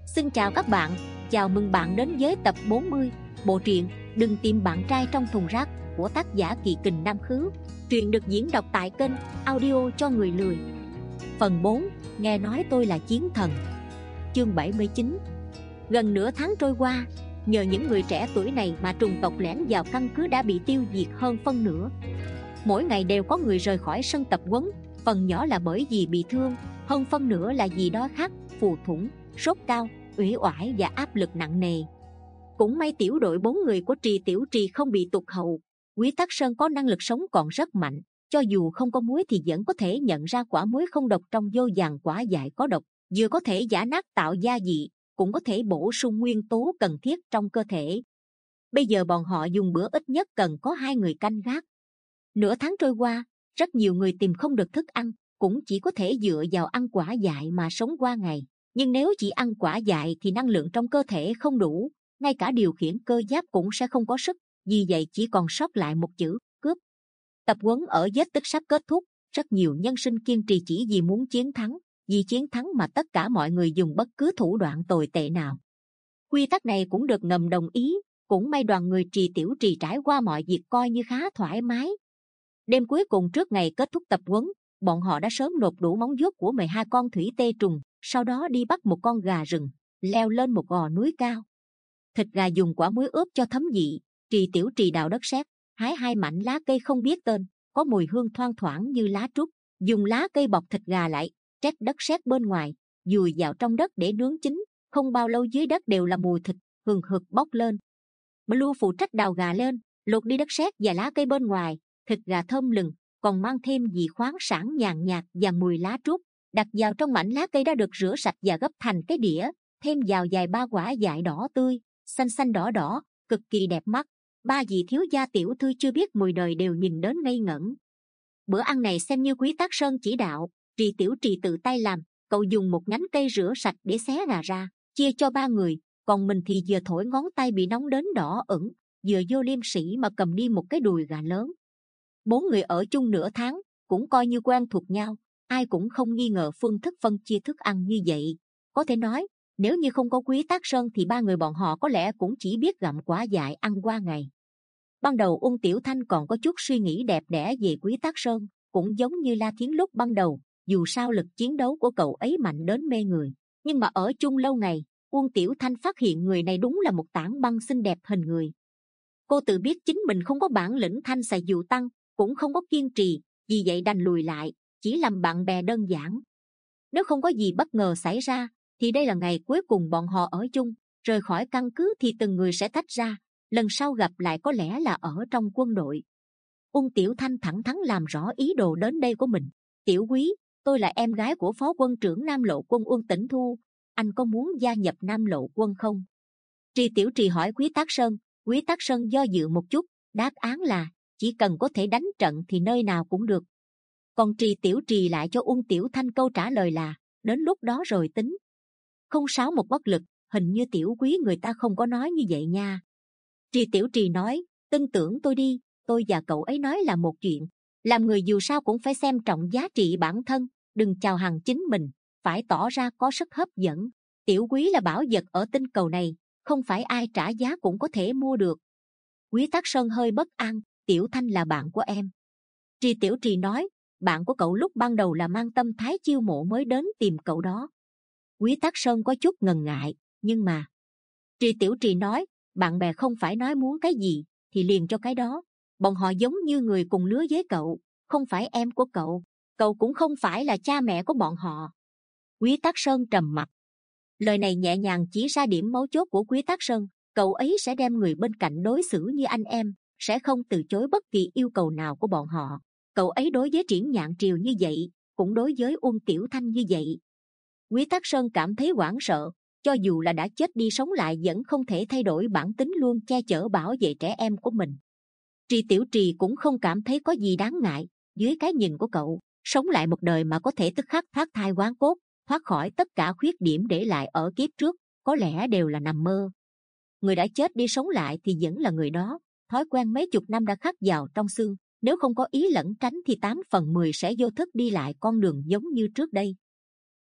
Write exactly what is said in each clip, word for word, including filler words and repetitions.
Xin chào các bạn, chào mừng bạn đến với tập bốn mươi bộ truyện Đừng tìm bạn trai trong thùng rác của tác giả Kỳ Kình Nam Khứ. Truyện được diễn đọc tại kênh Audio cho người lười. Phần bốn, nghe nói tôi là chiến thần. Chương bảy mươi chín. Gần nửa tháng trôi qua, nhờ những người trẻ tuổi này mà trùng tộc lẻn vào căn cứ đã bị tiêu diệt hơn phân nửa. Mỗi ngày đều có người rời khỏi sân tập huấn, phần nhỏ là bởi vì bị thương, hơn phân nửa là vì đói khát, phù thủng, sốt cao, uể oải và áp lực nặng nề. Cũng may tiểu đội bốn người của Trì Tiểu Trì không bị tụt hậu. Quý Tắc Sơn có năng lực sống còn rất mạnh, cho dù không có muối thì vẫn có thể nhận ra quả muối không độc trong vô vàn quả dại có độc, vừa có thể giã nát tạo gia vị, cũng có thể bổ sung nguyên tố cần thiết trong cơ thể. Bây giờ bọn họ dùng bữa ít nhất cần có hai người canh gác. Nửa tháng trôi qua, rất nhiều người tìm không được thức ăn, cũng chỉ có thể dựa vào ăn quả dại mà sống qua ngày. Nhưng nếu chỉ ăn quả dại thì năng lượng trong cơ thể không đủ, ngay cả điều khiển cơ giáp cũng sẽ không có sức, vì vậy chỉ còn sót lại một chữ: cướp. Tập huấn ở vết tích sắp kết thúc, rất nhiều nhân sinh kiên trì chỉ vì muốn chiến thắng, vì chiến thắng mà tất cả mọi người dùng bất cứ thủ đoạn tồi tệ nào. Quy tắc này cũng được ngầm đồng ý, cũng may đoàn người Trì Tiểu Trì trải qua mọi việc coi như khá thoải mái. Đêm cuối cùng trước ngày kết thúc tập huấn, bọn họ đã sớm nộp đủ móng vuốt của mười hai con thủy tê trùng, sau đó đi bắt một con gà rừng, leo lên một gò núi cao. Thịt gà dùng quả muối ướp cho thấm vị. Trì Tiểu Trì đào đất sét, hái hai mảnh lá cây không biết tên, có mùi hương thoang thoảng như lá trúc, dùng lá cây bọc thịt gà lại, trét đất sét bên ngoài, dùi vào trong đất để nướng chín. Không bao lâu dưới đất đều là mùi thịt hừng hực bốc lên. Blue phụ trách đào gà lên, lột đi đất sét và lá cây bên ngoài. Thịt gà thơm lừng, còn mang thêm vị khoáng sản nhàn nhạt và mùi lá trúc. Đặt vào trong mảnh lá cây đã được rửa sạch và gấp thành cái đĩa, thêm vào vài ba quả dại đỏ tươi, xanh xanh đỏ đỏ, cực kỳ đẹp mắt. Ba vị thiếu gia tiểu thư chưa biết mùi đời đều nhìn đến ngây ngẩn. Bữa ăn này xem như Quý Tắc Sơn chỉ đạo, Trì Tiểu Trì tự tay làm. Cậu dùng một nhánh cây rửa sạch để xé gà ra, chia cho ba người, còn mình thì vừa thổi ngón tay bị nóng đến đỏ ửng, vừa vô liêm sĩ mà cầm đi một cái đùi gà lớn. Bốn người ở chung nửa tháng, cũng coi như quen thuộc nhau, ai cũng không nghi ngờ phương thức phân chia thức ăn như vậy. Có thể nói, nếu như không có Quý Tắc Sơn thì ba người bọn họ có lẽ cũng chỉ biết gặm quả dại ăn qua ngày. Ban đầu Uông Tiểu Thanh còn có chút suy nghĩ đẹp đẽ về Quý Tắc Sơn, cũng giống như La Thiến lúc ban đầu, dù sao lực chiến đấu của cậu ấy mạnh đến mê người. Nhưng mà ở chung lâu ngày, Uông Tiểu Thanh phát hiện người này đúng là một tảng băng xinh đẹp hình người. Cô tự biết chính mình không có bản lĩnh thanh xài dụ tăng, cũng không có kiên trì, vì vậy đành lùi lại, chỉ làm bạn bè đơn giản. Nếu không có gì bất ngờ xảy ra, thì đây là ngày cuối cùng bọn họ ở chung. Rời khỏi căn cứ thì từng người sẽ tách ra, lần sau gặp lại có lẽ là ở trong quân đội. Uông Tiểu Thanh thẳng thắn làm rõ ý đồ đến đây của mình. Tiểu Quý, tôi là em gái của phó quân trưởng Nam Lộ quân Uông Tĩnh Thu, anh có muốn gia nhập Nam Lộ quân không? Trì Tiểu Trì hỏi Quý Tắc Sơn. Quý Tắc Sơn do dự một chút, đáp án là chỉ cần có thể đánh trận thì nơi nào cũng được. Còn Trì Tiểu Trì lại cho Uông Tiểu Thanh câu trả lời là đến lúc đó rồi tính. Không sáu một bất lực, hình như Tiểu Quý người ta không có nói như vậy nha. Trì Tiểu Trì nói, tin tưởng tôi đi, tôi và cậu ấy nói là một chuyện. Làm người dù sao cũng phải xem trọng giá trị bản thân, đừng chào hàng chính mình, phải tỏ ra có sức hấp dẫn. Tiểu Quý là bảo vật ở tinh cầu này, không phải ai trả giá cũng có thể mua được. Quý Tắc Sơn hơi bất an. Tiểu Thanh là bạn của em. Trì Tiểu Trì nói, bạn của cậu lúc ban đầu là mang tâm thái chiêu mộ mới đến tìm cậu đó. Quý Tắc Sơn có chút ngần ngại, nhưng mà Trì Tiểu Trì nói, bạn bè không phải nói muốn cái gì thì liền cho cái đó. Bọn họ giống như người cùng lứa với cậu, không phải em của cậu, cậu cũng không phải là cha mẹ của bọn họ. Quý Tắc Sơn trầm mặc. Lời này nhẹ nhàng chỉ ra điểm mấu chốt của Quý Tắc Sơn. Cậu ấy sẽ đem người bên cạnh đối xử như anh em, sẽ không từ chối bất kỳ yêu cầu nào của bọn họ. Cậu ấy đối với Triển Nhạn Triều như vậy, cũng đối với Uông Tiểu Thanh như vậy. Quý Tắc Sơn cảm thấy hoảng sợ, cho dù là đã chết đi sống lại vẫn không thể thay đổi bản tính luôn che chở bảo vệ trẻ em của mình. Trì Tiểu Trì cũng không cảm thấy có gì đáng ngại. Dưới cái nhìn của cậu, sống lại một đời mà có thể tức khắc thoát thai hoán cốt, thoát khỏi tất cả khuyết điểm để lại ở kiếp trước, có lẽ đều là nằm mơ. Người đã chết đi sống lại thì vẫn là người đó, thói quen mấy chục năm đã khắc vào trong xương, nếu không có ý lẩn tránh thì tám phần mười sẽ vô thức đi lại con đường giống như trước đây.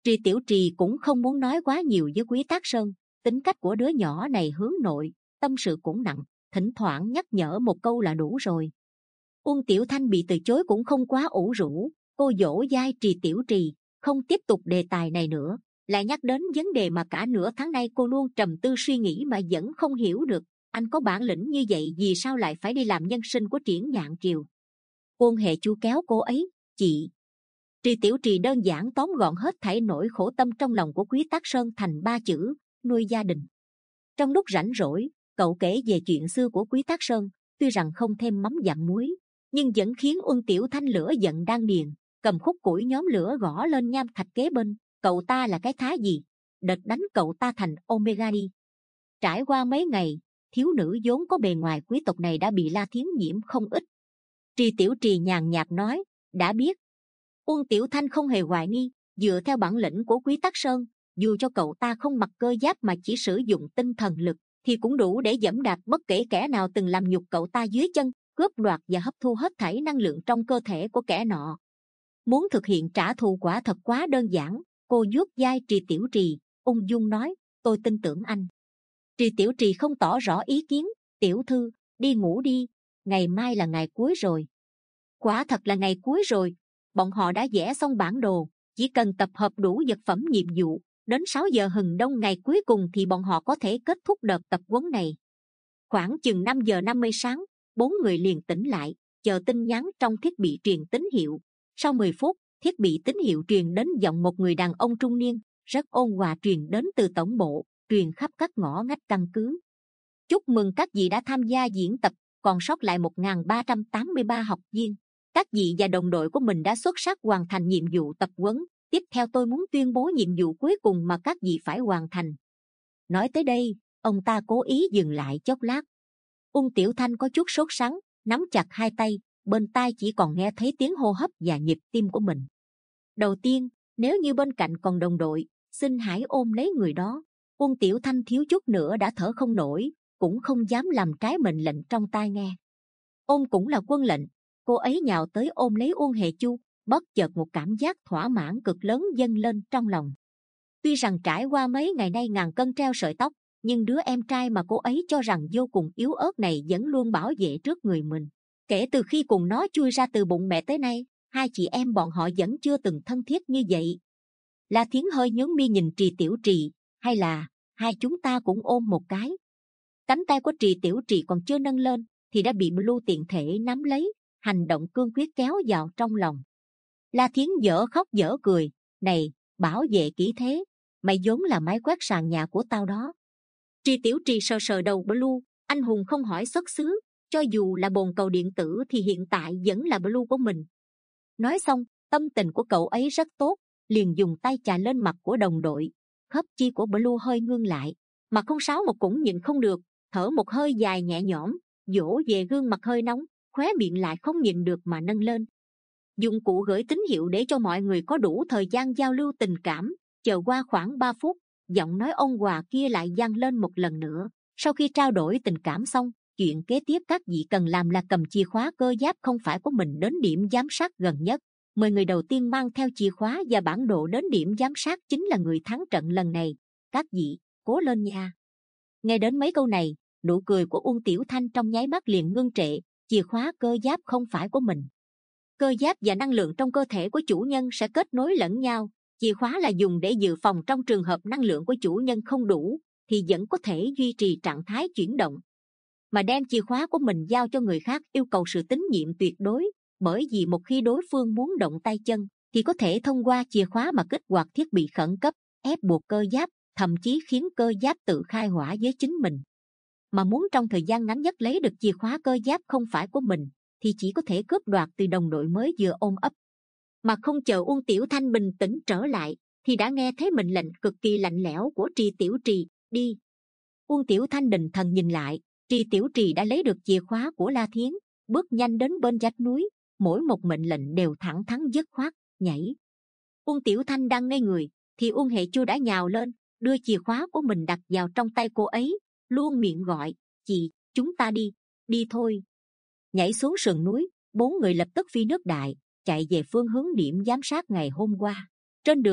Tri Tiểu Trì cũng không muốn nói quá nhiều với Quý Tác Sơn, tính cách của đứa nhỏ này hướng nội, tâm sự cũng nặng, thỉnh thoảng nhắc nhở một câu là đủ rồi. Uông Tiểu Thanh bị từ chối cũng không quá ủ rũ, cô dỗ dai Tri Tiểu Trì, không tiếp tục đề tài này nữa, lại nhắc đến vấn đề mà cả nửa tháng nay cô luôn trầm tư suy nghĩ mà vẫn không hiểu được. Anh có bản lĩnh như vậy vì sao lại phải đi làm nhân sinh của Triển Nhạn Kiều? Uông Hệ Chu kéo cô ấy, chị. Tri Tiểu Trì đơn giản tóm gọn hết thảy nỗi khổ tâm trong lòng của Quý Tác Sơn thành ba chữ: nuôi gia đình. Trong lúc rảnh rỗi, cậu kể về chuyện xưa của Quý Tác Sơn, tuy rằng không thêm mắm dặm muối, nhưng vẫn khiến Uông Tiểu Thanh lửa giận đan điền, cầm khúc củi nhóm lửa gõ lên nham thạch kế bên. Cậu ta là cái thá gì? Đợt đánh cậu ta thành Omega đi. Trải qua mấy ngày, thiếu nữ vốn có bề ngoài quý tộc này đã bị La Thiến nhiễm không ít. Tri Tiểu Trì nhàn nhạt nói, đã biết. Uông Tiểu Thanh không hề hoài nghi, dựa theo bản lĩnh của Quý Tác Sơn, dù cho cậu ta không mặc cơ giáp mà chỉ sử dụng tinh thần lực, thì cũng đủ để dẫm đạp bất kể kẻ nào từng làm nhục cậu ta dưới chân, cướp đoạt và hấp thu hết thảy năng lượng trong cơ thể của kẻ nọ. Muốn thực hiện trả thù quả thật quá đơn giản. Cô vuốt vai Tri Tiểu Trì, ung dung nói, tôi tin tưởng anh. Tri Tiểu Trì không tỏ rõ ý kiến, tiểu thư, đi ngủ đi, ngày mai là ngày cuối rồi. Quả thật là ngày cuối rồi, bọn họ đã vẽ xong bản đồ, chỉ cần tập hợp đủ vật phẩm nhiệm vụ, đến sáu giờ hừng đông ngày cuối cùng thì bọn họ có thể kết thúc đợt tập huấn này. Khoảng chừng năm giờ năm mươi sáng, bốn người liền tỉnh lại, chờ tin nhắn trong thiết bị truyền tín hiệu. Sau mười phút, thiết bị tín hiệu truyền đến giọng một người đàn ông trung niên, rất ôn hòa truyền đến từ tổng bộ, truyền khắp các ngõ ngách căn cứ. Chúc mừng các vị đã tham gia diễn tập, còn sót lại một nghìn ba trăm tám mươi ba học viên. Các vị và đồng đội của mình đã xuất sắc hoàn thành nhiệm vụ tập huấn. Tiếp theo tôi muốn tuyên bố nhiệm vụ cuối cùng mà các vị phải hoàn thành. Nói tới đây, ông ta cố ý dừng lại chốc lát. Uông Tiểu Thanh có chút sốt sắng, nắm chặt hai tay, bên tai chỉ còn nghe thấy tiếng hô hấp và nhịp tim của mình. Đầu tiên, nếu như bên cạnh còn đồng đội, xin hãy ôm lấy người đó. Uông Tiểu Thanh thiếu chút nữa đã thở không nổi, cũng không dám làm trái mệnh lệnh trong tai nghe. Ôm cũng là quân lệnh. Cô ấy nhào tới ôm lấy Uông Hệ Chu, bất chợt một cảm giác thỏa mãn cực lớn dâng lên trong lòng. Tuy rằng trải qua mấy ngày nay ngàn cân treo sợi tóc, nhưng đứa em trai mà cô ấy cho rằng vô cùng yếu ớt này vẫn luôn bảo vệ trước người mình. Kể từ khi cùng nó chui ra từ bụng mẹ tới nay, hai chị em bọn họ vẫn chưa từng thân thiết như vậy. La Thiến hơi nhướng mi nhìn Tri Tiểu Trì, hay là hai chúng ta cũng ôm một cái? Cánh tay của Tri Tiểu Trì còn chưa nâng lên thì đã bị Blue tiện thể nắm lấy, hành động cương quyết kéo vào trong lòng. La Thiến dở khóc dở cười, này, bảo vệ kỹ thế, mày vốn là máy quét sàn nhà của tao đó. Tri Tiểu Trì sờ sờ đầu Blue, anh hùng không hỏi xuất xứ, cho dù là bồn cầu điện tử thì hiện tại vẫn là Blue của mình. Nói xong, tâm tình của cậu ấy rất tốt, liền dùng tay chà lên mặt của đồng đội. Khớp chi của Blue hơi ngưng lại, mà không sáu một cũng nhịn không được, thở một hơi dài nhẹ nhõm, dỗ về gương mặt hơi nóng, khóe miệng lại không nhịn được mà nâng lên. Dụng cụ gửi tín hiệu để cho mọi người có đủ thời gian giao lưu tình cảm. Chờ qua khoảng ba phút, giọng nói ôn hòa kia lại vang lên một lần nữa. Sau khi trao đổi tình cảm xong, chuyện kế tiếp các vị cần làm là cầm chìa khóa cơ giáp không phải của mình đến điểm giám sát gần nhất. Mười người đầu tiên mang theo chìa khóa và bản đồ đến điểm giám sát chính là người thắng trận lần này. Các vị, cố lên nha. Nghe đến mấy câu này, nụ cười của Uông Tiểu Thanh trong nháy mắt liền ngưng trệ. Chìa khóa cơ giáp không phải của mình. Cơ giáp và năng lượng trong cơ thể của chủ nhân sẽ kết nối lẫn nhau. Chìa khóa là dùng để dự phòng trong trường hợp năng lượng của chủ nhân không đủ, thì vẫn có thể duy trì trạng thái chuyển động. Mà đem chìa khóa của mình giao cho người khác yêu cầu sự tín nhiệm tuyệt đối, bởi vì một khi đối phương muốn động tay chân, thì có thể thông qua chìa khóa mà kích hoạt thiết bị khẩn cấp, ép buộc cơ giáp, thậm chí khiến cơ giáp tự khai hỏa với chính mình. Mà muốn trong thời gian ngắn nhất lấy được chìa khóa cơ giáp không phải của mình, thì chỉ có thể cướp đoạt từ đồng đội mới vừa ôm ấp. Mà không chờ Uông Tiểu Thanh bình tĩnh trở lại, thì đã nghe thấy mệnh lệnh cực kỳ lạnh lẽo của Tri Tiểu Trì, đi. Uông Tiểu Thanh định thần nhìn lại, Tri Tiểu Trì đã lấy được chìa khóa của La Thiến, bước nhanh đến bên vách núi, mỗi một mệnh lệnh đều thẳng thắn dứt khoát, nhảy. Uông Tiểu Thanh đang ngây người, thì Uông Hệ Chu đã nhào lên, đưa chìa khóa của mình đặt vào trong tay cô ấy, luôn miệng gọi, chị, chúng ta đi, đi thôi. Nhảy xuống sườn núi, bốn người lập tức phi nước đại, chạy về phương hướng điểm giám sát ngày hôm qua. Trên đường,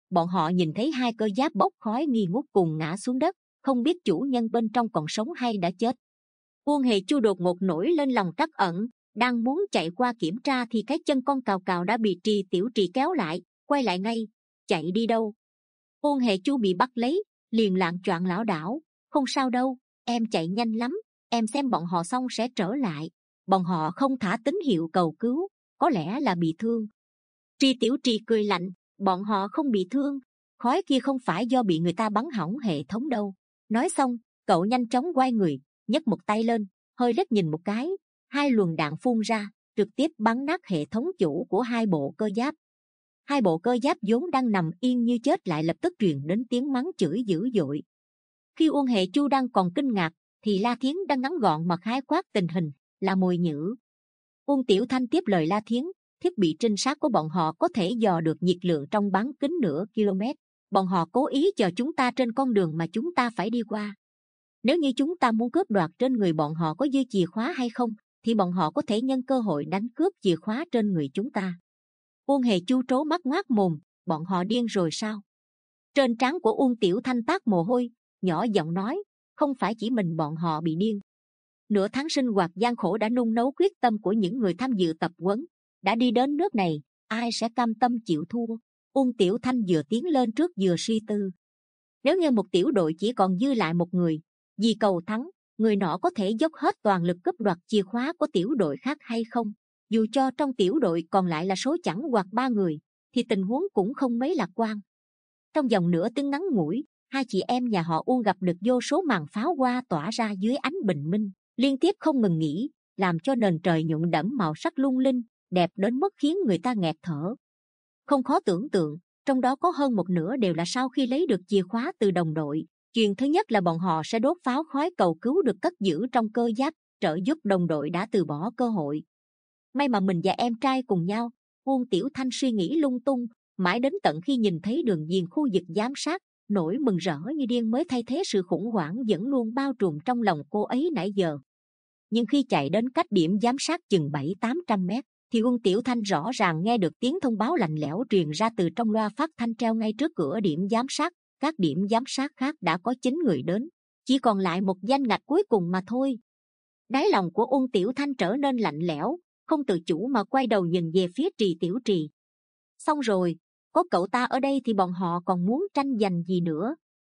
bọn họ nhìn thấy hai cơ giáp bốc khói nghi ngút cùng ngã xuống đất, không biết chủ nhân bên trong còn sống hay đã chết. Uông Hề Chu đột ngột nổi lên lòng trắc ẩn, đang muốn chạy qua kiểm tra thì cái chân con cào cào đã bị Trì Tiểu Trì kéo lại, quay lại ngay. Chạy đi đâu? Uông Hề Chu bị bắt lấy, liền loạng choạng lảo đảo. Không sao đâu, em chạy nhanh lắm, em xem bọn họ xong sẽ trở lại. Bọn họ không thả tín hiệu cầu cứu, có lẽ là bị thương. Trì Tiểu Trì cười lạnh, bọn họ không bị thương, khói kia không phải do bị người ta bắn hỏng hệ thống đâu. Nói xong, cậu nhanh chóng quay người, nhấc một tay lên, hơi liếc nhìn một cái, hai luồng đạn phun ra, trực tiếp bắn nát hệ thống chủ của hai bộ cơ giáp. Hai bộ cơ giáp vốn đang nằm yên như chết lại lập tức truyền đến tiếng mắng chửi dữ dội. Khi Uông Hề Chu đang còn kinh ngạc, thì La Thiến đang ngắn gọn mà khái quát tình hình, là mồi nhử. Uông Tiểu Thanh tiếp lời La Thiến, thiết bị trinh sát của bọn họ có thể dò được nhiệt lượng trong bán kính nửa km. Bọn họ cố ý chờ chúng ta trên con đường mà chúng ta phải đi qua. Nếu như chúng ta muốn cướp đoạt trên người bọn họ có dư chìa khóa hay không, thì bọn họ có thể nhân cơ hội đánh cướp chìa khóa trên người chúng ta. Uông Hề Chu trố mắt ngoác mồm, bọn họ điên rồi sao? Trên trán của Uông Tiểu Thanh tát mồ hôi, nhỏ giọng nói, không phải chỉ mình bọn họ bị điên. Nửa tháng sinh hoạt gian khổ đã nung nấu quyết tâm của những người tham dự tập huấn, đã đi đến nước này, ai sẽ cam tâm chịu thua? Uông Tiểu Thanh vừa tiến lên trước vừa suy tư. Nếu như một tiểu đội chỉ còn dư lại một người, vì cầu thắng, người nọ có thể dốc hết toàn lực cướp đoạt chìa khóa của tiểu đội khác hay không? Dù cho trong tiểu đội còn lại là số chẵn hoặc ba người, thì tình huống cũng không mấy lạc quan. Trong vòng nửa tiếng ngắn ngủi, hai chị em nhà họ Uông gặp được vô số màn pháo hoa tỏa ra dưới ánh bình minh, liên tiếp không ngừng nghỉ, làm cho nền trời nhuộm đẫm màu sắc lung linh, đẹp đến mức khiến người ta nghẹt thở. Không khó tưởng tượng, trong đó có hơn một nửa đều là sau khi lấy được chìa khóa từ đồng đội. Chuyện thứ nhất là bọn họ sẽ đốt pháo khói cầu cứu được cất giữ trong cơ giáp, trợ giúp đồng đội đã từ bỏ cơ hội. May mà mình và em trai cùng nhau. Uông Tiểu Thanh suy nghĩ lung tung, mãi đến tận khi nhìn thấy đường viền khu vực giám sát, nỗi mừng rỡ như điên mới thay thế sự khủng hoảng vẫn luôn bao trùm trong lòng cô ấy nãy giờ. Nhưng khi chạy đến cách điểm giám sát chừng bảy tám trăm mét, thì Uông Tiểu Thanh rõ ràng nghe được tiếng thông báo lạnh lẽo truyền ra từ trong loa phát thanh treo ngay trước cửa điểm giám sát. Các điểm giám sát khác đã có chín người đến, chỉ còn lại một danh ngạch cuối cùng mà thôi. Đáy lòng của Uông Tiểu Thanh trở nên lạnh lẽo, không tự chủ mà quay đầu nhìn về phía Trì Tiểu Trì. Xong rồi, có cậu ta ở đây thì bọn họ còn muốn tranh giành gì nữa?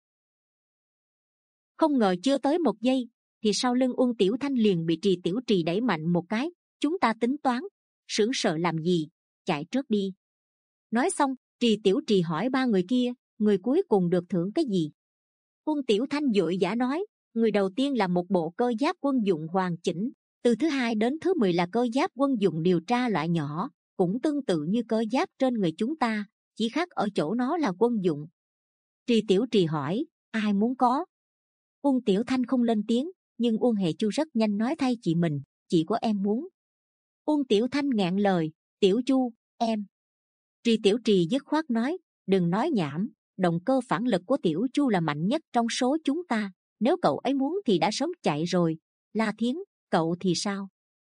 Không ngờ chưa tới một giây, thì sau lưng Uông Tiểu Thanh liền bị Trì Tiểu Trì đẩy mạnh một cái. Chúng ta tính toán, sững sờ làm gì, chạy trước đi. Nói xong, Trì Tiểu Trì hỏi ba người kia, người cuối cùng được thưởng cái gì? Uông Tiểu Thanh vội vã nói, người đầu tiên là một bộ cơ giáp quân dụng hoàn chỉnh, từ thứ hai đến thứ mười là cơ giáp quân dụng điều tra loại nhỏ, cũng tương tự như cơ giáp trên người chúng ta, chỉ khác ở chỗ nó là quân dụng. Trì Tiểu Trì hỏi, ai muốn có? Uông Tiểu Thanh không lên tiếng, nhưng Uông Hề Chu rất nhanh nói thay chị mình, chị của em muốn. Uông Tiểu Thanh nghẹn lời, Tiểu Chu, em. Trì Tiểu Trì dứt khoát nói, đừng nói nhảm, động cơ phản lực của Tiểu Chu là mạnh nhất trong số chúng ta, nếu cậu ấy muốn thì đã sớm chạy rồi. La Thiến, cậu thì sao?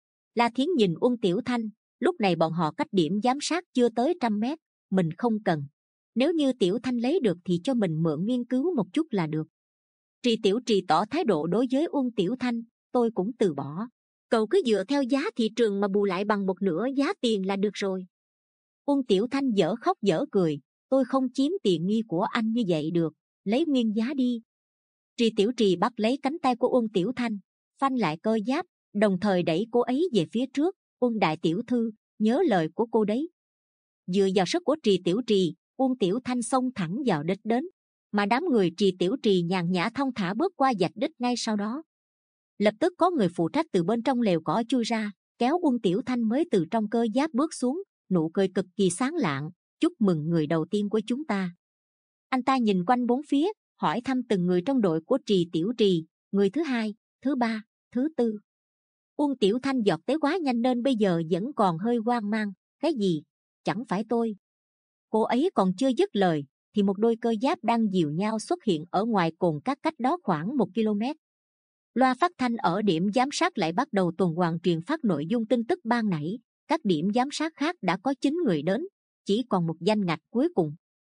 La Thiến nhìn Uông Tiểu Thanh, lúc này bọn họ cách điểm giám sát chưa tới trăm mét, mình không cần. Nếu như Tiểu Thanh lấy được thì cho mình mượn nghiên cứu một chút là được. Trì Tiểu Trì tỏ thái độ đối với Uông Tiểu Thanh, tôi cũng từ bỏ. Cậu cứ dựa theo giá thị trường mà bù lại bằng một nửa giá tiền là được rồi. Uông Tiểu Thanh dở khóc dở cười, tôi không chiếm tiền nghi của anh như vậy được, lấy nguyên giá đi. Trì Tiểu Trì bắt lấy cánh tay của Uông Tiểu Thanh, phanh lại cơ giáp, đồng thời đẩy cô ấy về phía trước. Uông đại tiểu thư, nhớ lời của cô đấy. Dựa vào sức của Trì Tiểu Trì, Uông Tiểu Thanh xông thẳng vào đích đến, mà đám người Trì Tiểu Trì nhàn nhã thong thả bước qua vạch đích ngay sau đó. Lập tức có người phụ trách từ bên trong lều cỏ chui ra, kéo Uông Tiểu Thanh mới từ trong cơ giáp bước xuống, nụ cười cực kỳ sáng lạng, chúc mừng người đầu tiên của chúng ta. Anh ta nhìn quanh bốn phía, hỏi thăm từng người trong đội của Trì Tiểu Trì, người thứ hai, thứ ba, thứ tư. Uông Tiểu Thanh giọt tới quá nhanh nên bây giờ vẫn còn hơi hoang mang. Cái gì? Chẳng phải tôi. Cô ấy còn chưa dứt lời thì một đôi cơ giáp đang dìu nhau xuất hiện ở ngoài cồn cát cách đó khoảng một ki lô mét. Loa phát thanh ở điểm giám sát lại bắt đầu tuần hoàn truyền phát nội dung tin tức ban nãy. Các điểm giám sát khác đã có chín người đến, chỉ còn một danh ngạch cuối cùng.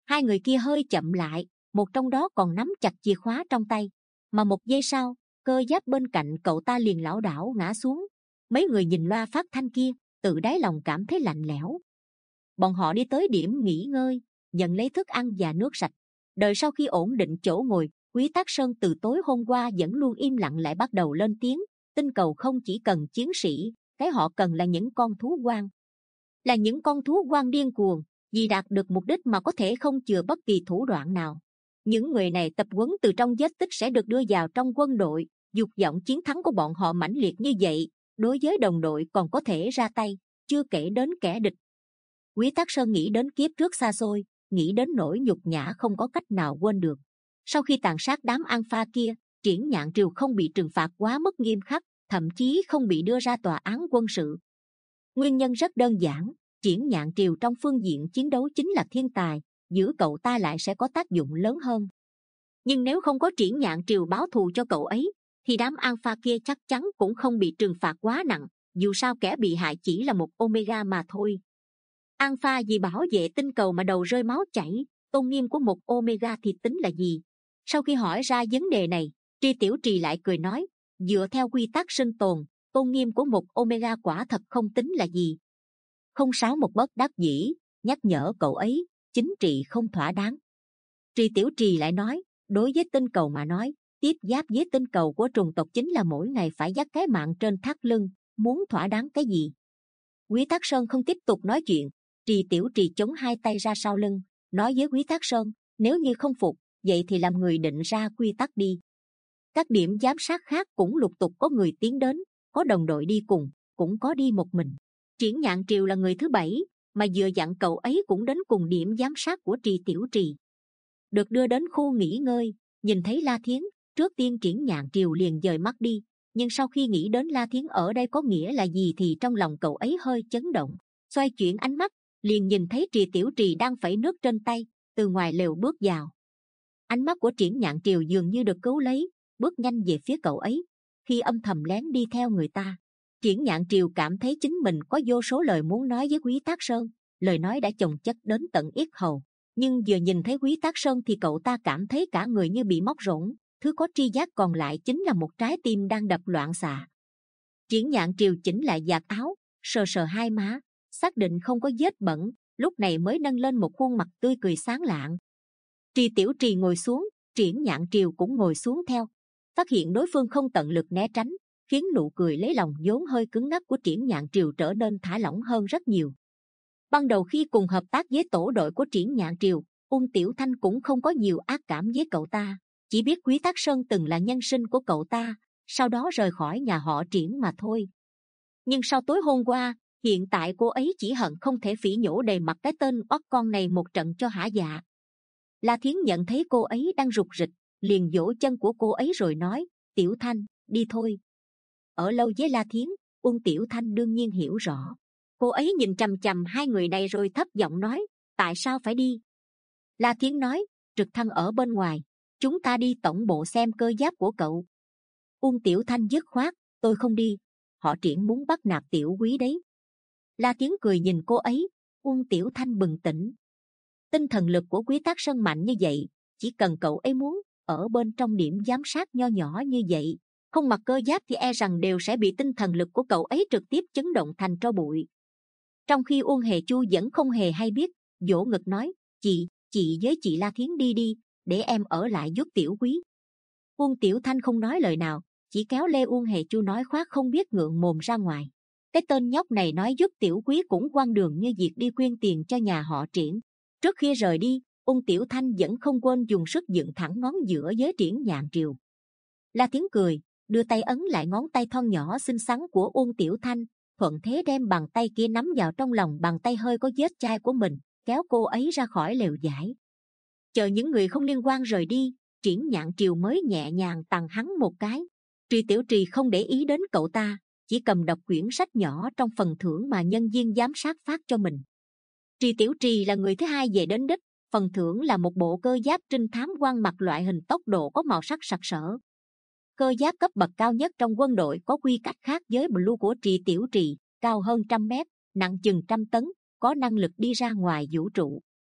Hai người kia hơi chậm lại, một trong đó còn nắm chặt chìa khóa trong tay, mà một giây sau, cơ giáp bên cạnh cậu ta liền lảo đảo ngã xuống. Mấy người nhìn loa phát thanh kia, tự đáy lòng cảm thấy lạnh lẽo. Bọn họ đi tới điểm nghỉ ngơi, nhận lấy thức ăn và nước sạch. Đợi sau khi ổn định chỗ ngồi, Quý Tác Sơn từ tối hôm qua vẫn luôn im lặng lại bắt đầu lên tiếng. Tinh cầu không chỉ cần chiến sĩ, cái họ cần là những con thú hoang. Là những con thú hoang điên cuồng, vì đạt được mục đích mà có thể không chừa bất kỳ thủ đoạn nào. Những người này tập huấn từ trong vết tích sẽ được đưa vào trong quân đội. Dục vọng chiến thắng của bọn họ mãnh liệt như vậy, đối với đồng đội còn có thể ra tay, chưa kể đến kẻ địch. Quý Tác Sơn nghĩ đến kiếp trước xa xôi, nghĩ đến nỗi nhục nhã không có cách nào quên được. Sau khi tàn sát đám Alpha kia, Triển Nhạn Triều không bị trừng phạt quá mức nghiêm khắc, thậm chí không bị đưa ra tòa án quân sự. Nguyên nhân rất đơn giản, Triển Nhạn Triều trong phương diện chiến đấu chính là thiên tài, giữ cậu ta lại sẽ có tác dụng lớn hơn. Nhưng nếu không có Triển Nhạn Triều báo thù cho cậu ấy, thì đám Alpha kia chắc chắn cũng không bị trừng phạt quá nặng, dù sao kẻ bị hại chỉ là một Omega mà thôi. Alpha vì bảo vệ tinh cầu mà đầu rơi máu chảy, tôn nghiêm của một Omega thì tính là gì? Sau khi hỏi ra vấn đề này, Tri Tiểu Trì lại cười nói, dựa theo quy tắc sinh tồn, tôn nghiêm của một Omega quả thật không tính là gì. Không sáu một bất đắc dĩ, nhắc nhở cậu ấy, chính trị không thỏa đáng. Tri Tiểu Trì lại nói, đối với tinh cầu mà nói, tiếp giáp với tinh cầu của trùng tộc chính là mỗi ngày phải dắt cái mạng trên thắt lưng, muốn thỏa đáng cái gì? Quý Tác Sơn không tiếp tục nói chuyện, Trì Tiểu Trì chống hai tay ra sau lưng, nói với Quý Tác Sơn, nếu như không phục, vậy thì làm người định ra quy tắc đi. Các điểm giám sát khác cũng lục tục có người tiến đến, có đồng đội đi cùng, cũng có đi một mình. Triển Nhạn Triều là người thứ bảy, mà vừa dặn cậu ấy cũng đến cùng điểm giám sát của Trì Tiểu Trì. Được đưa đến khu nghỉ ngơi, nhìn thấy La Thiến, trước tiên Triển Nhạn Triều liền dời mắt đi, nhưng sau khi nghĩ đến La Thiến ở đây có nghĩa là gì thì trong lòng cậu ấy hơi chấn động. Xoay chuyển ánh mắt, liền nhìn thấy Trì Tiểu Trì đang phẩy nước trên tay, từ ngoài lều bước vào. Ánh mắt của Triển Nhạn Triều dường như được cứu lấy, bước nhanh về phía cậu ấy, khi âm thầm lén đi theo người ta. Triển Nhạn Triều cảm thấy chính mình có vô số lời muốn nói với Quý Tác Sơn, lời nói đã chồng chất đến tận yết hầu, nhưng vừa nhìn thấy Quý Tác Sơn thì cậu ta cảm thấy cả người như bị móc rỗng, thứ có tri giác còn lại chính là một trái tim đang đập loạn xạ. Triển Nhạn Triều chỉnh lại vạt áo, sờ sờ hai má, xác định không có vết bẩn, lúc này mới nâng lên một khuôn mặt tươi cười sáng lạng. Trì Tiểu Trì ngồi xuống, Triển Nhạn Triều cũng ngồi xuống theo, phát hiện đối phương không tận lực né tránh, khiến nụ cười lấy lòng vốn hơi cứng ngắc của Triển Nhạn Triều trở nên thả lỏng hơn rất nhiều. Ban đầu khi cùng hợp tác với tổ đội của Triển Nhạn Triều, Uông Tiểu Thanh cũng không có nhiều ác cảm với cậu ta, chỉ biết Quý Tác Sơn từng là nhân sinh của cậu ta, sau đó rời khỏi nhà họ Triển mà thôi. Nhưng sau tối hôm qua, hiện tại cô ấy chỉ hận không thể phỉ nhổ đầy mặt cái tên oắt con này một trận cho hả dạ. La Thiến nhận thấy cô ấy đang rụt rịch, liền vỗ chân của cô ấy rồi nói, Tiểu Thanh, đi thôi. Ở lâu với La Thiến, Uông Tiểu Thanh đương nhiên hiểu rõ. Cô ấy nhìn chằm chằm hai người này rồi thấp giọng nói, tại sao phải đi? La Thiến nói, trực thăng ở bên ngoài, chúng ta đi tổng bộ xem cơ giáp của cậu. Uông Tiểu Thanh dứt khoát, tôi không đi, họ Triển muốn bắt nạt Tiểu Quý đấy. La Thiến cười nhìn cô ấy, Uông Tiểu Thanh bừng tỉnh. Tinh thần lực của Quý Tác Sơn mạnh như vậy, chỉ cần cậu ấy muốn, ở bên trong điểm giám sát nho nhỏ như vậy, không mặc cơ giáp thì e rằng đều sẽ bị tinh thần lực của cậu ấy trực tiếp chấn động thành tro bụi. Trong khi Uông Hề Chu vẫn không hề hay biết, vỗ ngực nói, chị, chị với chị La Thiến đi đi, để em ở lại giúp Tiểu Quý. Uông Tiểu Thanh không nói lời nào, chỉ kéo lê Uông Hề Chu nói khoác không biết ngượng mồm ra ngoài. Cái tên nhóc này nói giúp Tiểu Quý cũng quan đường như việc đi quyên tiền cho nhà họ Triển. Trước khi rời đi, Uông Tiểu Thanh vẫn không quên dùng sức dựng thẳng ngón giữa với Triển Nhạn Triều. La Thiến cười, đưa tay ấn lại ngón tay thon nhỏ xinh xắn của Uông Tiểu Thanh, thuận thế đem bàn tay kia nắm vào trong lòng bàn tay hơi có vết chai của mình, kéo cô ấy ra khỏi lều vải. Chờ những người không liên quan rời đi, Triển Nhạn Triều mới nhẹ nhàng tằng hắn một cái. Trì Tiểu Trì không để ý đến cậu ta, chỉ cầm đọc quyển sách nhỏ trong phần thưởng mà nhân viên giám sát phát cho mình. Trì Tiểu Trì là người thứ hai về đến đích, phần thưởng là một bộ cơ giáp trinh thám quan mặc loại hình tốc độ có màu sắc sặc sỡ. Cơ giáp cấp bậc cao nhất trong quân đội có quy cách khác với Blue của Trì Tiểu Trì, cao hơn trăm mét, nặng chừng trăm tấn, có năng lực đi ra ngoài vũ trụ,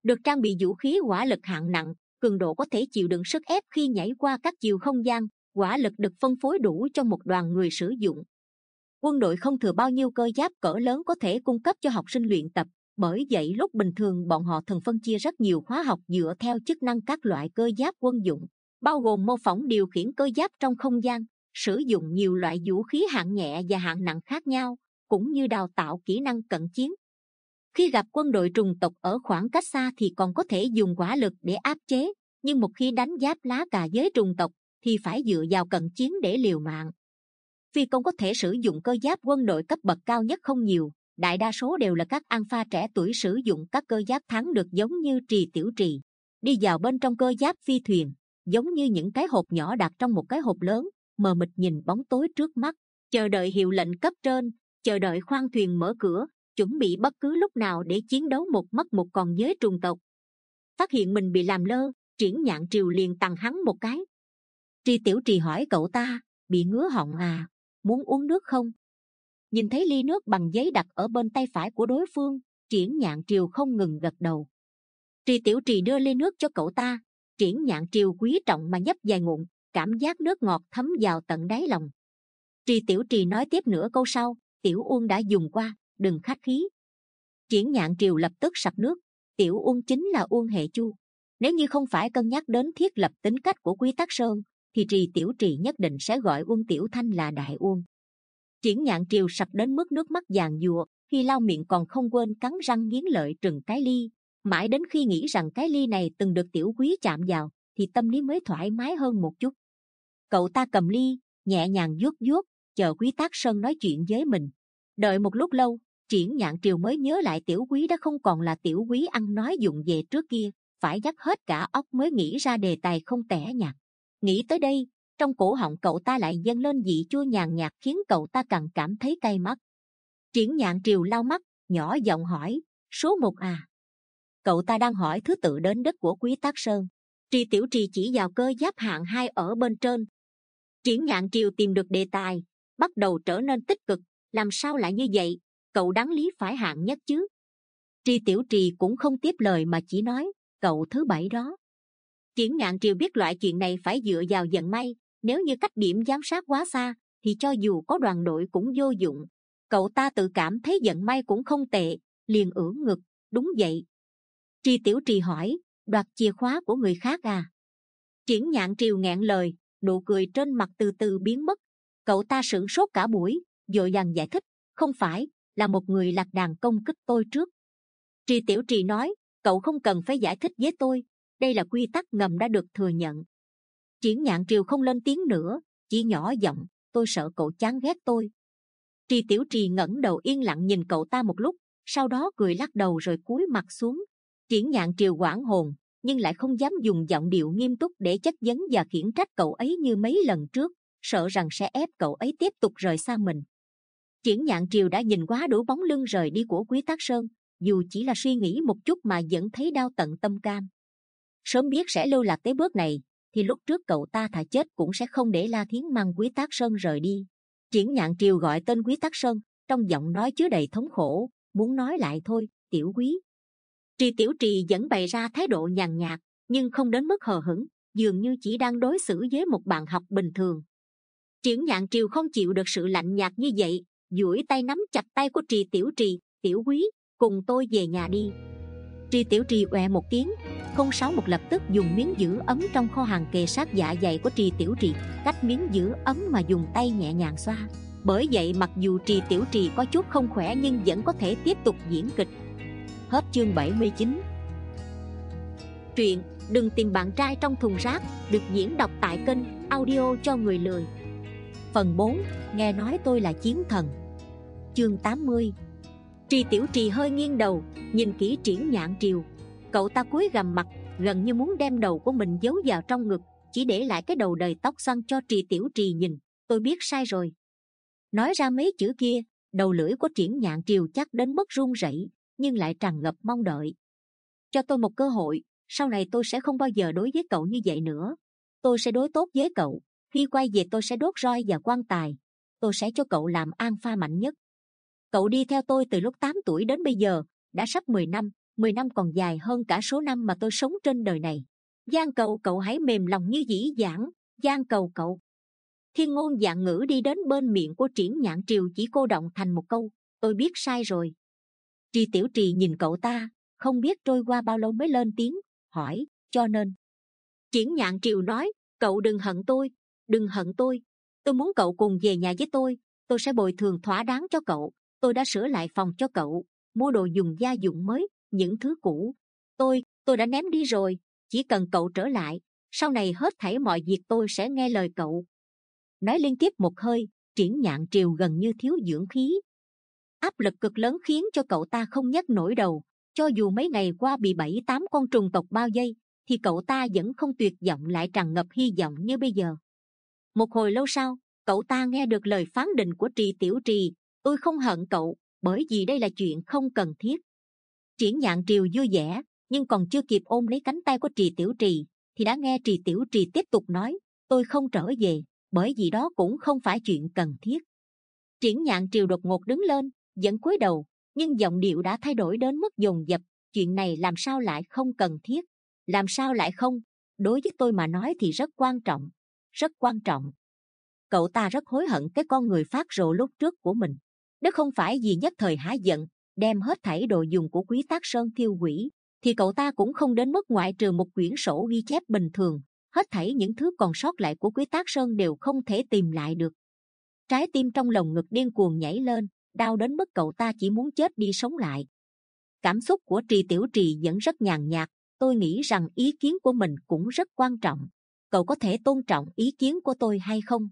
được trang bị vũ khí hỏa lực hạng nặng, cường độ có thể chịu đựng sức ép khi nhảy qua các chiều không gian. Hỏa lực được phân phối đủ cho một đoàn người sử dụng. Quân đội không thừa bao nhiêu cơ giáp cỡ lớn có thể cung cấp cho học sinh luyện tập, bởi vậy lúc bình thường bọn họ thường phân chia rất nhiều khóa học dựa theo chức năng các loại cơ giáp quân dụng, bao gồm mô phỏng điều khiển cơ giáp trong không gian, sử dụng nhiều loại vũ khí hạng nhẹ và hạng nặng khác nhau, cũng như đào tạo kỹ năng cận chiến. Khi gặp quân đội trùng tộc ở khoảng cách xa thì còn có thể dùng hỏa lực để áp chế, nhưng một khi đánh giáp lá cà với trùng tộc thì phải dựa vào cận chiến để liều mạng. Phi công có thể sử dụng cơ giáp quân đội cấp bậc cao nhất không nhiều, đại đa số đều là các alpha trẻ tuổi sử dụng các cơ giáp thắng được giống như Trì Tiểu Trì. Đi vào bên trong cơ giáp phi thuyền, giống như những cái hộp nhỏ đặt trong một cái hộp lớn, mờ mịt nhìn bóng tối trước mắt, chờ đợi hiệu lệnh cấp trên, chờ đợi khoang thuyền mở cửa, chuẩn bị bất cứ lúc nào để chiến đấu một mất một còn với trùng tộc. Phát hiện mình bị làm lơ, Triển Nhạn Triều liền tằng hắn một cái. Tri Tiểu Trì hỏi cậu ta, bị ngứa họng à, muốn uống nước không? Nhìn thấy ly nước bằng giấy đặt ở bên tay phải của đối phương, Triển Nhạn Triều không ngừng gật đầu. Tri Tiểu Trì đưa ly nước cho cậu ta, Triển Nhạn Triều quý trọng mà nhấp vài ngụm, cảm giác nước ngọt thấm vào tận đáy lòng. Tri Tiểu Trì nói tiếp nửa câu sau, Tiểu Uông đã dùng qua, đừng khách khí. Triển Nhạn Triều lập tức sặc nước, Tiểu Uông chính là Uông Hệ Chu. Nếu như không phải cân nhắc đến thiết lập tính cách của Quý Tắc Sơn, thì Trì Tiểu Trì nhất định sẽ gọi Uông Tiểu Thanh là Đại Uông. Triển Nhạn Triều sặc đến mức nước mắt giàn giụa, khi lau miệng còn không quên cắn răng nghiến lợi trừng cái ly. Mãi đến khi nghĩ rằng cái ly này từng được Tiểu Quý chạm vào, thì tâm lý mới thoải mái hơn một chút. Cậu ta cầm ly, nhẹ nhàng vuốt vuốt, chờ Quý Tắc Sơn nói chuyện với mình. Đợi một lúc lâu, Triển Nhạn Triều mới nhớ lại Tiểu Quý đã không còn là Tiểu Quý ăn nói dụng về trước kia, phải dắt hết cả óc mới nghĩ ra đề tài không tẻ nhạt. Nghĩ tới đây, trong cổ họng cậu ta lại dâng lên vị chua nhàn nhạt khiến cậu ta càng cảm thấy cay mắt. Triển Nhạn Triều lau mắt, nhỏ giọng hỏi, số một à? Cậu ta đang hỏi thứ tự đến đất của Quý Tắc Sơn. Trì Tiểu Trì chỉ vào cơ giáp hạng hai ở bên trên. Triển Nhạn Triều tìm được đề tài, bắt đầu trở nên tích cực. Làm sao lại như vậy? Cậu đáng lý phải hạng nhất chứ? Tri Tiểu Trì cũng không tiếp lời mà chỉ nói, cậu thứ bảy đó. Triển Nhạn Triều biết loại chuyện này phải dựa vào vận may, nếu như cách điểm giám sát quá xa, thì cho dù có đoàn đội cũng vô dụng. Cậu ta tự cảm thấy vận may cũng không tệ, liền ưỡn ngực, đúng vậy. Tri Tiểu Trì hỏi, đoạt chìa khóa của người khác à? Triển Nhạn Triều nghẹn lời, nụ cười trên mặt từ từ biến mất. Cậu ta sửng sốt cả buổi, vội vàng giải thích, không phải, là một người lạc đàn công kích tôi trước. Tri Tiểu Trì nói, cậu không cần phải giải thích với tôi, đây là quy tắc ngầm đã được thừa nhận. Triển Nhạn Triều không lên tiếng nữa, chỉ nhỏ giọng, tôi sợ cậu chán ghét tôi. Tri Tiểu Trì ngẩng đầu yên lặng nhìn cậu ta một lúc, sau đó cười lắc đầu rồi cúi mặt xuống. Triển Nhạn Triều hoảng hồn, nhưng lại không dám dùng giọng điệu nghiêm túc để chất vấn và khiển trách cậu ấy như mấy lần trước, sợ rằng sẽ ép cậu ấy tiếp tục rời xa mình. Triển Nhạn Triều đã nhìn quá đủ bóng lưng rời đi của Quý Tắc Sơn, dù chỉ là suy nghĩ một chút mà vẫn thấy đau tận tâm can. Sớm biết sẽ lưu lạc tới bước này, thì lúc trước cậu ta thà chết cũng sẽ không để La Thiến mang Quý Tắc Sơn rời đi. Triển Nhạn Triều gọi tên Quý Tắc Sơn, trong giọng nói chứa đầy thống khổ, muốn nói lại thôi, Tiểu Quý. Tri Tiểu Trì vẫn bày ra thái độ nhàn nhạt, nhưng không đến mức hờ hững, dường như chỉ đang đối xử với một bạn học bình thường. Triển Nhạn Triều không chịu được sự lạnh nhạt như vậy, duỗi tay nắm chặt tay của Trì Tiểu Trì, Tiểu Quý, cùng tôi về nhà đi. Trì Tiểu Trì oẹ một tiếng, không sáu một lập tức dùng miếng giữ ấm trong kho hàng kề sát dạ dày của Trì Tiểu Trì, cách miếng giữ ấm mà dùng tay nhẹ nhàng xoa. Bởi vậy mặc dù Trì Tiểu Trì có chút không khỏe nhưng vẫn có thể tiếp tục diễn kịch. Hết chương bảy mươi chín. Truyện Đừng Tìm Bạn Trai Trong Thùng Rác được diễn đọc tại kênh Audio Cho Người Lười. Phần bốn, nghe nói tôi là chiến thần. Chương tám mươi. Trì Tiểu Trì hơi nghiêng đầu, nhìn kỹ Triển Nhạn Triều. Cậu ta cúi gằm mặt, gần như muốn đem đầu của mình giấu vào trong ngực, chỉ để lại cái đầu đầy tóc xoăn cho Trì Tiểu Trì nhìn. Tôi biết sai rồi. Nói ra mấy chữ kia, đầu lưỡi của Triển Nhạn Triều chắc đến mức run rẩy, nhưng lại tràn ngập mong đợi. Cho tôi một cơ hội, sau này tôi sẽ không bao giờ đối với cậu như vậy nữa. Tôi sẽ đối tốt với cậu. Khi quay về tôi sẽ đốt roi và quan tài. Tôi sẽ cho cậu làm alpha mạnh nhất. Cậu đi theo tôi từ lúc tám tuổi đến bây giờ, đã sắp mười năm, Mười năm còn dài hơn cả số năm mà tôi sống trên đời này. Van cầu cậu hãy mềm lòng như dĩ vãng, van cầu cậu. Thiên ngôn vạn ngữ đi đến bên miệng của Triển Nhạn Triều chỉ cô đọng thành một câu: tôi biết sai rồi. Tri Tiểu Trì nhìn cậu ta, không biết trôi qua bao lâu mới lên tiếng, hỏi: cho nên? Triển Nhạn Triều nói: cậu đừng hận tôi, đừng hận tôi. Tôi muốn cậu cùng về nhà với tôi, tôi sẽ bồi thường thỏa đáng cho cậu. Tôi đã sửa lại phòng cho cậu, mua đồ dùng gia dụng mới, những thứ cũ tôi tôi đã ném đi rồi. Chỉ cần cậu trở lại, sau này hết thảy mọi việc tôi sẽ nghe lời cậu. Nói liên tiếp một hơi, Triển Nhạn Triều gần như thiếu dưỡng khí. Áp lực cực lớn khiến cho cậu ta không nhấc nổi đầu. Cho dù mấy ngày qua bị bảy tám con trùng tộc bao vây, thì cậu ta vẫn không tuyệt vọng, lại tràn ngập hy vọng như bây giờ. Một hồi lâu sau, cậu ta nghe được lời phán định của Trì Tiểu Trì: tôi không hận cậu, bởi vì đây là chuyện không cần thiết. Triển Nhạn Triều vui vẻ, nhưng còn chưa kịp ôm lấy cánh tay của Trì Tiểu Trì thì đã nghe Trì Tiểu Trì tiếp tục nói: tôi không trở về, bởi vì đó cũng không phải chuyện cần thiết. Triển Nhạn Triều đột ngột đứng lên, vẫn cúi đầu, nhưng giọng điệu đã thay đổi đến mức dồn dập. Chuyện này làm sao lại không cần thiết? Làm sao lại không? Đối với tôi mà nói thì rất quan trọng, rất quan trọng. Cậu ta rất hối hận cái con người phát rồ lúc trước của mình. Nếu không phải vì nhất thời há giận, đem hết thảy đồ dùng của Quý Tác Sơn thiêu hủy, thì cậu ta cũng không đến mức ngoại trừ một quyển sổ ghi chép bình thường, hết thảy những thứ còn sót lại của Quý Tác Sơn đều không thể tìm lại được. Trái tim trong lồng ngực điên cuồng nhảy lên, đau đến mức cậu ta chỉ muốn chết đi sống lại. Cảm xúc của Trì Tiểu Trì vẫn rất nhàn nhạt: tôi nghĩ rằng ý kiến của mình cũng rất quan trọng. Cậu có thể tôn trọng ý kiến của tôi hay không?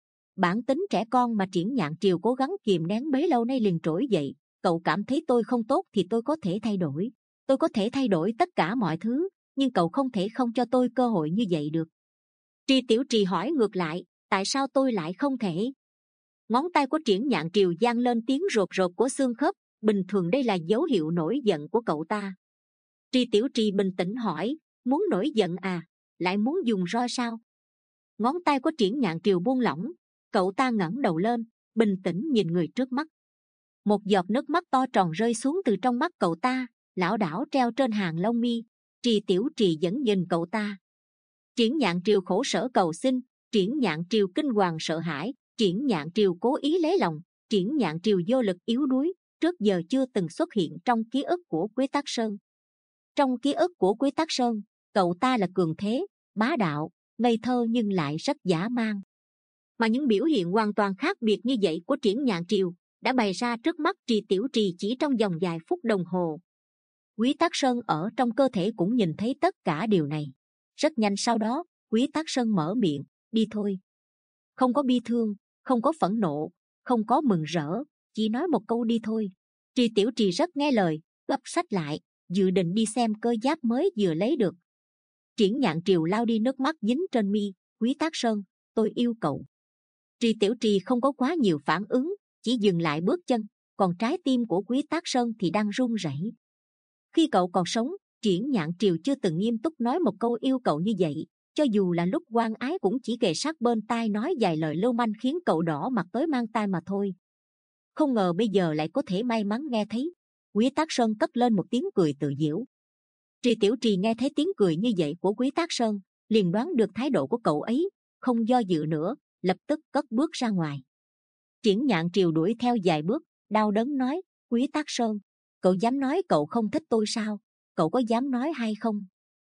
Bản tính trẻ con mà Triển Nhạn Triều cố gắng kìm nén bấy lâu nay liền trỗi dậy. Cậu cảm thấy tôi không tốt thì tôi có thể thay đổi. Tôi có thể thay đổi tất cả mọi thứ, nhưng cậu không thể không cho tôi cơ hội như vậy được. Trì Tiểu Trì hỏi ngược lại: tại sao tôi lại không thể? Ngón tay của Triển Nhạn Triều vang lên tiếng rột rột của xương khớp. Bình thường đây là dấu hiệu nổi giận của cậu ta. Trì Tiểu Trì bình tĩnh hỏi: muốn nổi giận à? Lại muốn dùng roi sao? Ngón tay của Triển Nhạn Triều buông lỏng. Cậu ta ngẩng đầu lên, bình tĩnh nhìn người trước mắt. Một giọt nước mắt to tròn rơi xuống từ trong mắt cậu ta, lảo đảo treo trên hàng lông mi. Trì Tiểu Trì vẫn nhìn cậu ta. Triển Nhạn Triều khổ sở cầu xin, Triển Nhạn Triều kinh hoàng sợ hãi, Triển Nhạn Triều cố ý lấy lòng, Triển Nhạn Triều vô lực yếu đuối, trước giờ chưa từng xuất hiện trong ký ức của Quý Tác Sơn. Trong ký ức của Quý Tác Sơn, cậu ta là cường thế, bá đạo, ngây thơ nhưng lại rất dã man. Mà những biểu hiện hoàn toàn khác biệt như vậy của Triển Nhạn Triều đã bày ra trước mắt Trì Tiểu Trì chỉ trong vòng vài phút đồng hồ. Quý Tác Sơn ở trong cơ thể cũng nhìn thấy tất cả điều này. Rất nhanh sau đó, Quý Tác Sơn mở miệng: đi thôi. Không có bi thương, không có phẫn nộ, không có mừng rỡ, chỉ nói một câu đi thôi. Trì Tiểu Trì rất nghe lời, gấp sách lại, dự định đi xem cơ giáp mới vừa lấy được. Triển Nhạn Triều lau đi nước mắt dính trên mi: Quý Tác Sơn, tôi yêu cậu. Trì Tiểu Trì không có quá nhiều phản ứng, chỉ dừng lại bước chân, còn trái tim của Quý Tác Sơn thì đang run rẩy. Khi cậu còn sống, Triển Nhạn Triều chưa từng nghiêm túc nói một câu yêu cậu như vậy. Cho dù là lúc quan ái cũng chỉ kề sát bên tai nói vài lời lưu manh khiến cậu đỏ mặt tới mang tai mà thôi. Không ngờ bây giờ lại có thể may mắn nghe thấy. Quý Tác Sơn cất lên một tiếng cười tự giễu. Trì Tiểu Trì nghe thấy tiếng cười như vậy của Quý Tác Sơn, liền đoán được thái độ của cậu ấy, không do dự nữa, lập tức cất bước ra ngoài. Triển Nhạn Triều đuổi theo vài bước, đau đớn nói: Quý Tác Sơn, cậu dám nói cậu không thích tôi sao? Cậu có dám nói hay không?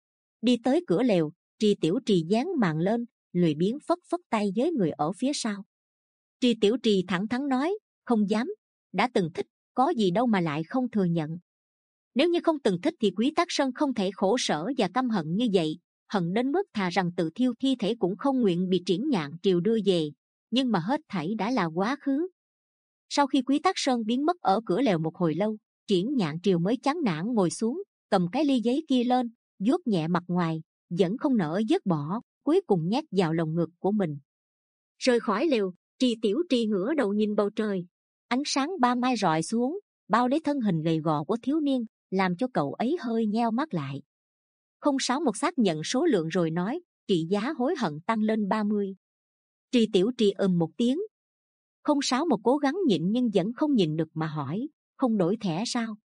Đi tới cửa lều, Trì Tiểu Trì dán màn lên, lười biếng phất phất tay với người ở phía sau. Trì Tiểu Trì thẳng thắn nói: không dám, đã từng thích, có gì đâu mà lại không thừa nhận. Nếu như không từng thích thì Quý Tác Sơn không thể khổ sở và căm hận như vậy, hận đến mức thà rằng tự thiêu thi thể cũng không nguyện bị Triển Nhạn Triều đưa về. Nhưng mà hết thảy đã là quá khứ. Sau khi Quý Tác Sơn biến mất ở cửa lều một hồi lâu, Triển Nhạn Triều mới chán nản ngồi xuống, cầm cái ly giấy kia lên, vuốt nhẹ mặt ngoài, vẫn không nỡ dứt bỏ, cuối cùng nhét vào lồng ngực của mình. Rời khỏi lều, Trì Tiểu Trì ngửa đầu nhìn bầu trời. Ánh sáng ban mai rọi xuống, bao lấy thân hình gầy gò của thiếu niên, làm cho cậu ấy hơi nheo mắt lại. Không sáu một xác nhận số lượng rồi nói: trị giá hối hận tăng lên ba mươi. Trì Tiểu Trì ừm một tiếng. Không sáu một cố gắng nhịn nhưng vẫn không nhịn được mà hỏi: không đổi thẻ sao?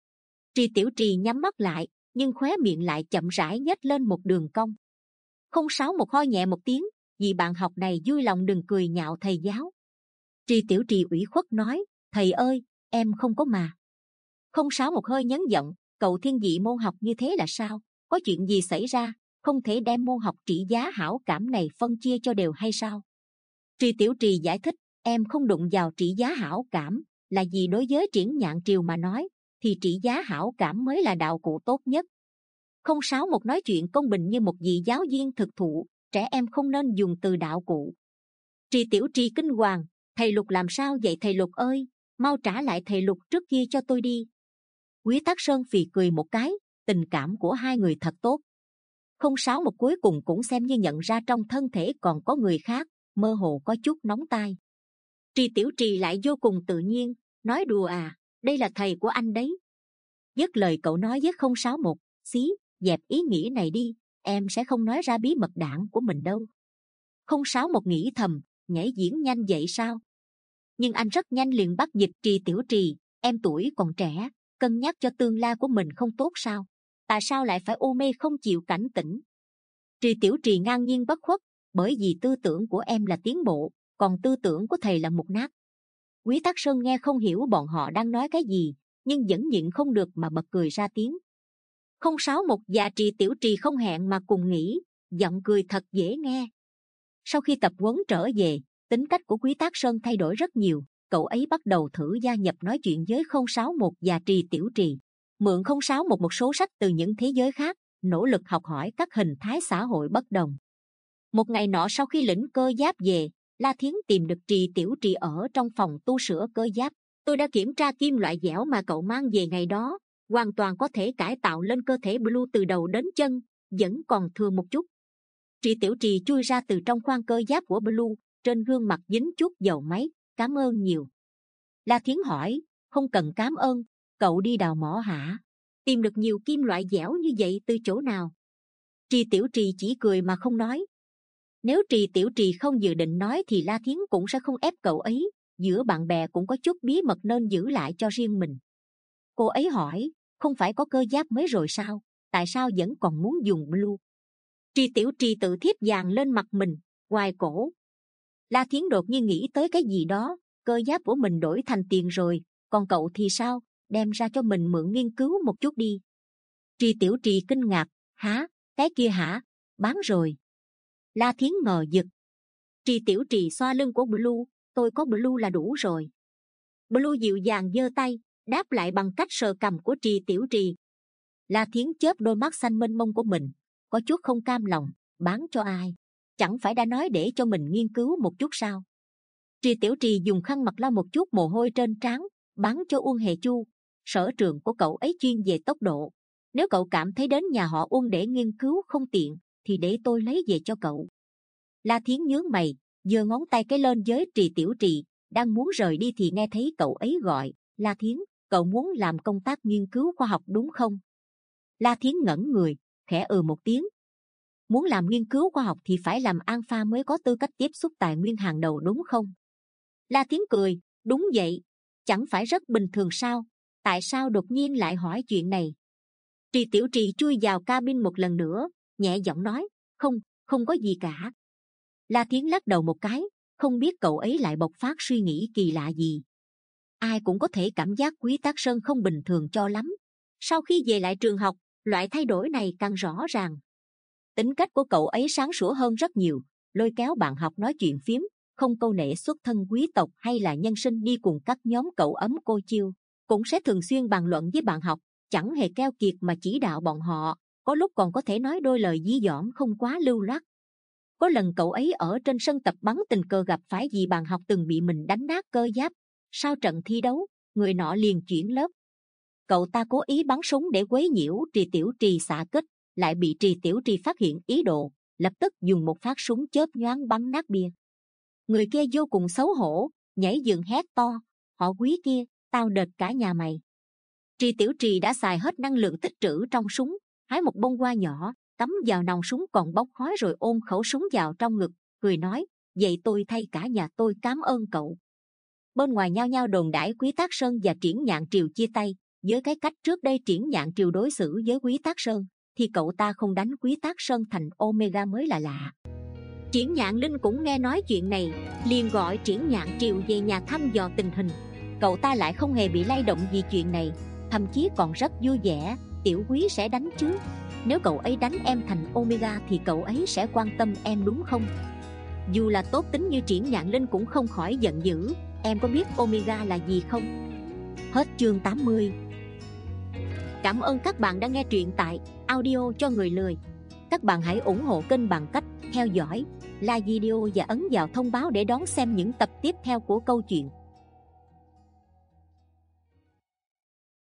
Trì Tiểu Trì nhắm mắt lại, nhưng khóe miệng lại chậm rãi nhếch lên một đường cong. Không sáu một ho nhẹ một tiếng, vị bạn học này vui lòng đừng cười nhạo thầy giáo. Trì Tiểu Trì ủy khuất nói, thầy ơi, em không có mà. Không sáu một hơi nhấn giọng, cậu thiên vị môn học như thế là sao? Có chuyện gì xảy ra? Không thể đem môn học trị giá hảo cảm này phân chia cho đều hay sao? Trì Tiểu Trì giải thích, em không đụng vào trị giá hảo cảm, là vì đối với Triển Nhạn Triều mà nói, thì trị giá hảo cảm mới là đạo cụ tốt nhất. Không sáu một nói chuyện công bình như một vị giáo viên thực thụ, trẻ em không nên dùng từ đạo cụ. Trì Tiểu Trì kinh hoàng, thầy Lục làm sao vậy thầy Lục ơi, mau trả lại thầy Lục trước kia cho tôi đi. Quý Tắc Sơn phì cười một cái, tình cảm của hai người thật tốt. Không sáu một cuối cùng cũng xem như nhận ra trong thân thể còn có người khác, mơ hồ có chút nóng tai. Trì Tiểu Trì lại vô cùng tự nhiên, nói đùa à, đây là thầy của anh đấy. Dứt lời cậu nói với không sáu một, xí, dẹp ý nghĩ này đi, em sẽ không nói ra bí mật đảng của mình đâu. Không sáu một nghĩ thầm, nhảy diễn nhanh vậy sao? Nhưng anh rất nhanh liền bắt dịch Trì Tiểu Trì, em tuổi còn trẻ, cân nhắc cho tương lai của mình không tốt sao? Tại sao lại phải ô mê không chịu cảnh tỉnh? Trì Tiểu Trì ngang nhiên bất khuất, bởi vì tư tưởng của em là tiến bộ, còn tư tưởng của thầy là mục nát. Quý Tắc Sơn nghe không hiểu bọn họ đang nói cái gì, nhưng vẫn nhịn không được mà bật cười ra tiếng. Không sáu một và Trì Tiểu Trì không hẹn mà cùng nghĩ, giọng cười thật dễ nghe. Sau khi tập huấn trở về, tính cách của Quý Tắc Sơn thay đổi rất nhiều. Cậu ấy bắt đầu thử gia nhập nói chuyện với không sáu một và Trì Tiểu Trì, mượn không sáu một một số sách từ những thế giới khác, nỗ lực học hỏi các hình thái xã hội bất đồng. Một ngày nọ sau khi lĩnh cơ giáp về, La Thiến tìm được Trì Tiểu Trì ở trong phòng tu sửa cơ giáp. Tôi đã kiểm tra kim loại dẻo mà cậu mang về ngày đó, hoàn toàn có thể cải tạo lên cơ thể Blue từ đầu đến chân, vẫn còn thừa một chút. Trì Tiểu Trì chui ra từ trong khoang cơ giáp của Blue, trên gương mặt dính chút dầu máy. Cảm ơn nhiều. La Thiến hỏi, không cần cảm ơn, cậu đi đào mỏ hả? Tìm được nhiều kim loại dẻo như vậy từ chỗ nào? Trì Tiểu Trì chỉ cười mà không nói. Nếu Trì Tiểu Trì không dự định nói thì La Thiến cũng sẽ không ép cậu ấy, giữa bạn bè cũng có chút bí mật nên giữ lại cho riêng mình. Cô ấy hỏi, không phải có cơ giáp mới rồi sao? Tại sao vẫn còn muốn dùng Blue? Trì Tiểu Trì tự thiếp vàng lên mặt mình, ngoài cổ. La Thiến đột nhiên nghĩ tới cái gì đó, cơ giáp của mình đổi thành tiền rồi, còn cậu thì sao, đem ra cho mình mượn nghiên cứu một chút đi. Trì Tiểu Trì kinh ngạc, hả, cái kia hả, bán rồi. La Thiến ngờ vực. Trì Tiểu Trì xoa lưng của Blue, tôi có Blue là đủ rồi. Blue dịu dàng giơ tay, đáp lại bằng cách sờ cằm của Trì Tiểu Trì. La Thiến chớp đôi mắt xanh mênh mông của mình, có chút không cam lòng, bán cho ai? Chẳng phải đã nói để cho mình nghiên cứu một chút sao? Trì Tiểu Trì dùng khăn mặt lau một chút mồ hôi trên trán, bán cho Uông Hề Chu. Sở trường của cậu ấy chuyên về tốc độ. Nếu cậu cảm thấy đến nhà họ Uông để nghiên cứu không tiện, thì để tôi lấy về cho cậu. La Thiến nhướng mày, giơ ngón tay cái lên với Trì Tiểu Trì, đang muốn rời đi thì nghe thấy cậu ấy gọi, La Thiến, cậu muốn làm công tác nghiên cứu khoa học đúng không? La Thiến ngẩn người, khẽ ừ một tiếng. Muốn làm nghiên cứu khoa học thì phải làm alpha mới có tư cách tiếp xúc tài nguyên hàng đầu đúng không? La Thiến cười, đúng vậy, chẳng phải rất bình thường sao? Tại sao đột nhiên lại hỏi chuyện này? Trì Tiểu Trì chui vào cabin một lần nữa, nhẹ giọng nói, không, không có gì cả. La Thiến lắc đầu một cái, không biết cậu ấy lại bộc phát suy nghĩ kỳ lạ gì. Ai cũng có thể cảm giác Quý Tắc Sơn không bình thường cho lắm. Sau khi về lại trường học, loại thay đổi này càng rõ ràng. Tính cách của cậu ấy sáng sủa hơn rất nhiều, lôi kéo bạn học nói chuyện phiếm, không câu nệ xuất thân quý tộc hay là nhân sinh đi cùng các nhóm cậu ấm cô chiêu, cũng sẽ thường xuyên bàn luận với bạn học, chẳng hề keo kiệt mà chỉ đạo bọn họ, có lúc còn có thể nói đôi lời dí dỏm không quá lưu loát. Có lần cậu ấy ở trên sân tập bắn tình cờ gặp phải vị bạn học từng bị mình đánh nát cơ giáp, sau trận thi đấu, người nọ liền chuyển lớp. Cậu ta cố ý bắn súng để quấy nhiễu Trì Tiểu Trì xạ kích, lại bị Trì Tiểu Trì phát hiện ý đồ, lập tức dùng một phát súng chớp nhoáng bắn nát bia. Người kia vô cùng xấu hổ, nhảy dựng hét to, họ Quý kia, tao đệt cả nhà mày. Trì Tiểu Trì đã xài hết năng lượng tích trữ trong súng, hái một bông hoa nhỏ, cắm vào nòng súng còn bốc khói rồi ôm khẩu súng vào trong ngực, cười nói, vậy tôi thay cả nhà tôi cảm ơn cậu. Bên ngoài nhao nhao đồn đãi Quý Tắc Sơn và Triển Nhạn Triều chia tay, Với cái cách trước đây Triển Nhạn Triều đối xử với Quý Tác Sơn, thì cậu ta không đánh Quý Tác Sơn thành Omega mới là lạ. Triển Nhạn Linh cũng nghe nói chuyện này, liền gọi Triển Nhạn Triều về nhà thăm dò tình hình. Cậu ta lại không hề bị lay động vì chuyện này, thậm chí còn rất vui vẻ. Tiểu Quý sẽ đánh chứ? Nếu cậu ấy đánh em thành Omega thì cậu ấy sẽ quan tâm em đúng không? Dù là tốt tính như Triển Nhạn Linh cũng không khỏi giận dữ. Em có biết Omega là gì không? Hết chương tám mươi. Cảm ơn các bạn đã nghe truyện tại Audio cho người lười. Các bạn hãy ủng hộ kênh bằng cách theo dõi, like video và ấn vào thông báo để đón xem những tập tiếp theo của câu chuyện.